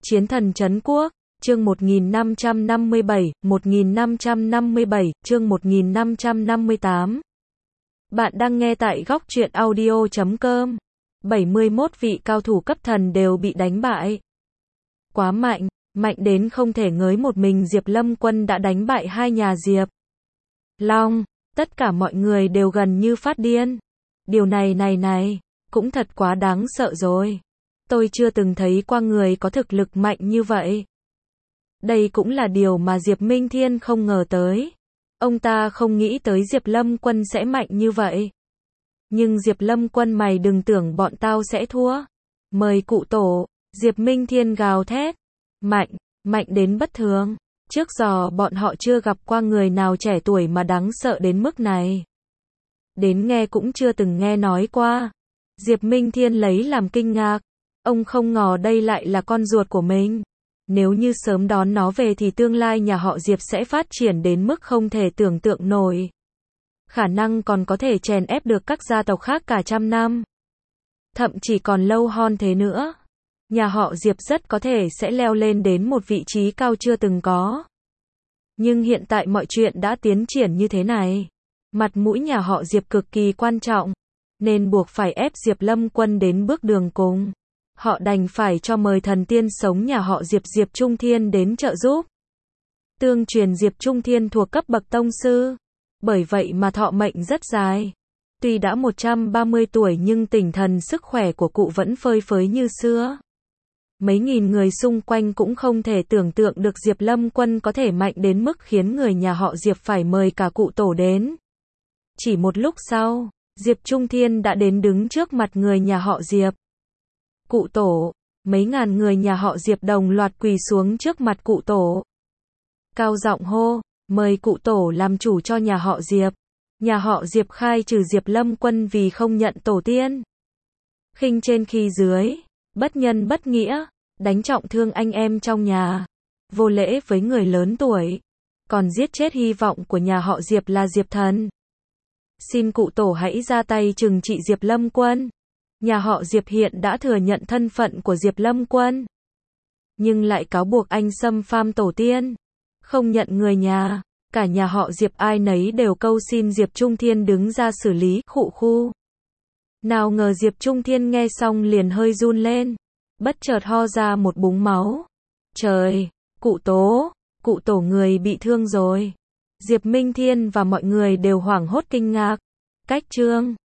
Chiến thần trấn quốc, chương 1557, chương 1558. Bạn đang nghe tại góc truyện audio.com. 71 vị cao thủ cấp thần đều bị đánh bại. Quá mạnh, mạnh đến không thể ngới một mình Diệp Lâm Quân đã đánh bại hai nhà Diệp Long. Tất cả mọi người đều gần như phát điên. Điều này, cũng thật quá đáng sợ rồi. Tôi chưa từng thấy qua người có thực lực mạnh như vậy. Đây cũng là điều mà Diệp Minh Thiên không ngờ tới. Ông ta không nghĩ tới Diệp Lâm Quân sẽ mạnh như vậy. Nhưng Diệp Lâm Quân mày đừng tưởng bọn tao sẽ thua. Mời cụ tổ, Diệp Minh Thiên gào thét. Mạnh, mạnh đến bất thường. Trước giờ bọn họ chưa gặp qua người nào trẻ tuổi mà đáng sợ đến mức này. Đến nghe cũng chưa từng nghe nói qua. Diệp Minh Thiên lấy làm kinh ngạc. Ông không ngờ đây lại là con ruột của mình. Nếu như sớm đón nó về thì tương lai nhà họ Diệp sẽ phát triển đến mức không thể tưởng tượng nổi. Khả năng còn có thể chèn ép được các gia tộc khác cả trăm năm. Thậm chí còn lâu hơn thế nữa. Nhà họ Diệp rất có thể sẽ leo lên đến một vị trí cao chưa từng có. Nhưng hiện tại mọi chuyện đã tiến triển như thế này. Mặt mũi nhà họ Diệp cực kỳ quan trọng. Nên buộc phải ép Diệp Lâm Quân đến bước đường cùng. Họ đành phải cho mời thần tiên sống nhà họ Diệp Diệp Trung Thiên đến trợ giúp. Tương truyền Diệp Trung Thiên thuộc cấp bậc tông sư. Bởi vậy mà thọ mệnh rất dài. Tuy đã 130 tuổi nhưng tinh thần sức khỏe của cụ vẫn phơi phới như xưa. Mấy nghìn người xung quanh cũng không thể tưởng tượng được Diệp Lâm Quân có thể mạnh đến mức khiến người nhà họ Diệp phải mời cả cụ tổ đến. Chỉ một lúc sau, Diệp Trung Thiên đã đến đứng trước mặt người nhà họ Diệp. Cụ tổ, mấy ngàn người nhà họ Diệp đồng loạt quỳ xuống trước mặt cụ tổ. Cao giọng hô, mời cụ tổ làm chủ cho nhà họ Diệp. Nhà họ Diệp khai trừ Diệp Lâm Quân vì không nhận tổ tiên. Khinh trên khi dưới, bất nhân bất nghĩa, đánh trọng thương anh em trong nhà. Vô lễ với người lớn tuổi. Còn giết chết hy vọng của nhà họ Diệp là Diệp Thần. Xin cụ tổ hãy ra tay trừng trị Diệp Lâm Quân. Nhà họ Diệp hiện đã thừa nhận thân phận của Diệp Lâm Quân. Nhưng lại cáo buộc anh xâm phạm tổ tiên. Không nhận người nhà. Cả nhà họ Diệp ai nấy đều cầu xin Diệp Trung Thiên đứng ra xử lý, khụ khu. Nào ngờ Diệp Trung Thiên nghe xong liền hơi run lên. Bất chợt ho ra một búng máu. Trời, cụ tổ người bị thương rồi. Diệp Minh Thiên và mọi người đều hoảng hốt kinh ngạc. Cách chương